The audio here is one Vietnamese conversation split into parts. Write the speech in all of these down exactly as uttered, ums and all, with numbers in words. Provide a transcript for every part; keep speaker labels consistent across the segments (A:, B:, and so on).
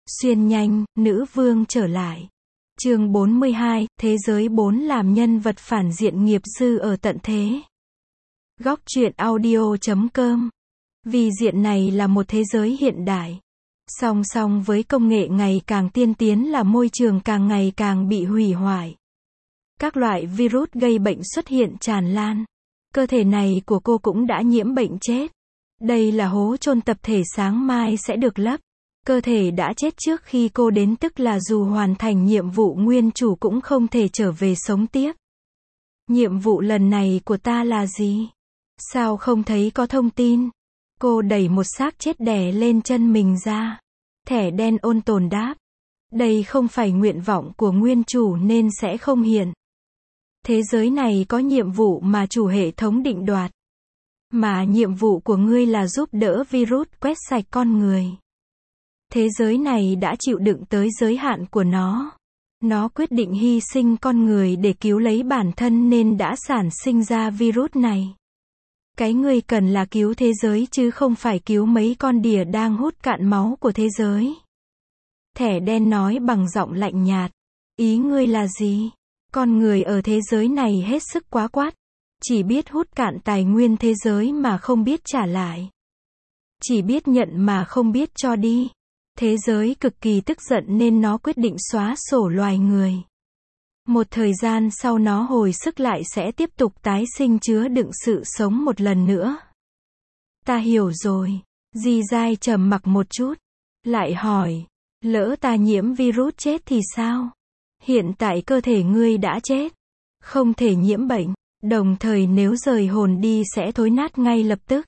A: Xuyên nhanh, nữ vương trở lại. Chương bốn mươi hai, thế giới bốn làm nhân vật phản diện nghiệp dư ở tận thế. Góc truyện audio chấm com. Vì diện này là một thế giới hiện đại. Song song với công nghệ ngày càng tiên tiến là môi trường càng ngày càng bị hủy hoại. Các loại virus gây bệnh xuất hiện tràn lan. Cơ thể này của cô cũng đã nhiễm bệnh chết. Đây là hố chôn tập thể sáng mai sẽ được lấp. Cơ thể đã chết trước khi cô đến, tức là dù hoàn thành nhiệm vụ nguyên chủ cũng không thể trở về sống tiếp. Nhiệm vụ lần này của ta là gì? Sao không thấy có thông tin? Cô đẩy một xác chết đè lên chân mình ra. Thẻ đen ôn tồn đáp. Đây không phải nguyện vọng của nguyên chủ nên sẽ không hiện. Thế giới này có nhiệm vụ mà chủ hệ thống định đoạt. Mà nhiệm vụ của ngươi là giúp đỡ virus quét sạch con người. Thế giới này đã chịu đựng tới giới hạn của nó. Nó quyết định hy sinh con người để cứu lấy bản thân nên đã sản sinh ra virus này. Cái ngươi cần là cứu thế giới chứ không phải cứu mấy con đỉa đang hút cạn máu của thế giới. Thẻ đen nói bằng giọng lạnh nhạt. Ý ngươi là gì? Con người ở thế giới này hết sức quá quát. Chỉ biết hút cạn tài nguyên thế giới mà không biết trả lại. Chỉ biết nhận mà không biết cho đi. Thế giới cực kỳ tức giận nên nó quyết định xóa sổ loài người. Một thời gian sau nó hồi sức lại sẽ tiếp tục tái sinh chứa đựng sự sống một lần nữa. Ta hiểu rồi. Di Dai trầm mặc một chút. Lại hỏi. Lỡ ta nhiễm virus chết thì sao? Hiện tại cơ thể ngươi đã chết. Không thể nhiễm bệnh. Đồng thời nếu rời hồn đi sẽ thối nát ngay lập tức.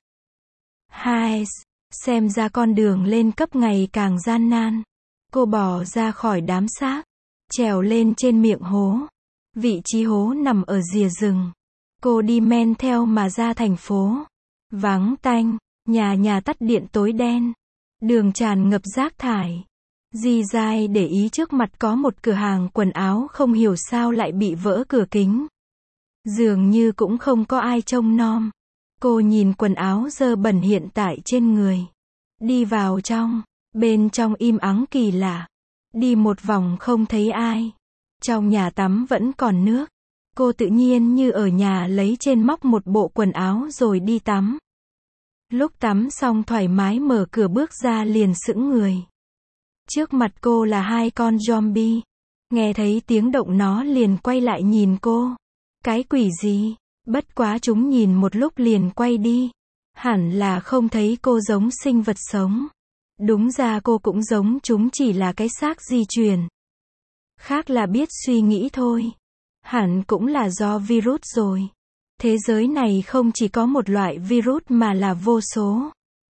A: Hai. Xem ra con đường lên cấp ngày càng gian nan. Cô bò ra khỏi đám xác. Trèo lên trên miệng hố. Vị trí hố nằm ở rìa rừng. Cô đi men theo mà ra thành phố. Vắng tanh. Nhà nhà tắt điện tối đen. Đường tràn ngập rác thải. Di Dai để ý trước mặt có một cửa hàng quần áo không hiểu sao lại bị vỡ cửa kính. Dường như cũng không có ai trông nom. Cô nhìn quần áo dơ bẩn hiện tại trên người. Đi vào trong. Bên trong im ắng kỳ lạ. Đi một vòng không thấy ai. Trong nhà tắm vẫn còn nước. Cô tự nhiên như ở nhà lấy trên móc một bộ quần áo rồi đi tắm. Lúc tắm xong thoải mái mở cửa bước ra liền sững người. Trước mặt cô là hai con zombie. Nghe thấy tiếng động nó liền quay lại nhìn cô. Cái quỷ gì? Bất quá chúng nhìn một lúc liền quay đi. Hẳn là không thấy cô giống sinh vật sống. Đúng ra cô cũng giống chúng, chỉ là cái xác di truyền. Khác là biết suy nghĩ thôi. Hẳn cũng là do virus rồi. Thế giới này không chỉ có một loại virus mà là vô số.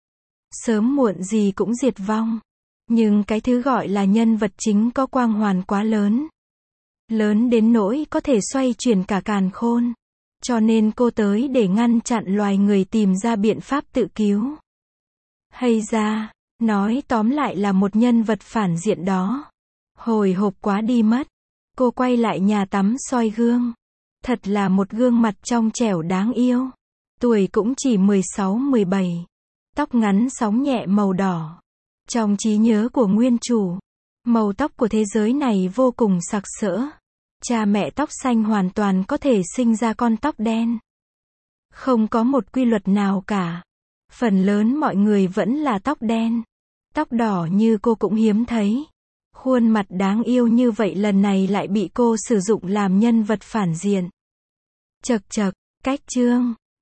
A: Sớm muộn gì cũng diệt vong. Nhưng cái thứ gọi là nhân vật chính có quang hoàn quá lớn. Lớn đến nỗi có thể xoay chuyển cả càn khôn. Cho nên cô tới để ngăn chặn loài người tìm ra biện pháp tự cứu. Hay ra, nói tóm lại là một nhân vật phản diện đó. Hồi hộp quá đi mất. Cô quay lại nhà tắm soi gương. Thật là một gương mặt trong trẻo đáng yêu. Tuổi cũng chỉ mười sáu mười bảy. Tóc ngắn sóng nhẹ màu đỏ. Trong trí nhớ của nguyên chủ, màu tóc của thế giới này vô cùng sặc sỡ. Cha mẹ tóc xanh hoàn toàn có thể sinh ra con tóc đen. Không có một quy luật nào cả. Phần lớn mọi người vẫn là tóc đen. Tóc đỏ như cô cũng hiếm thấy. Khuôn mặt đáng yêu như vậy lần này lại bị cô sử dụng làm nhân vật phản diện. Chậc chậc, cách chương.